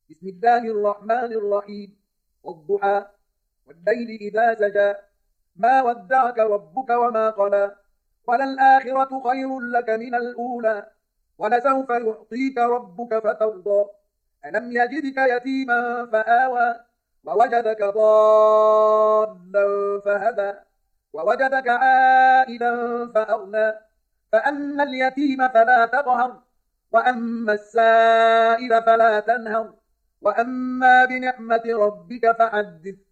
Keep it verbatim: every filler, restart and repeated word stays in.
بسم الله الرحمن الرحيم. والضحى والليل إذا سجى ما ودعك ربك وما قلى وللآخرة خير لك من الأولى ولسوف يعطيك ربك فترضى ألم يجدك يتيما فآوى ووجدك ضالا فهدى ووجدك عائلا فأغنى فأما اليتيم فلا تقهر وأما السائل فلا تنهر وأما بنعمة ربك فحدث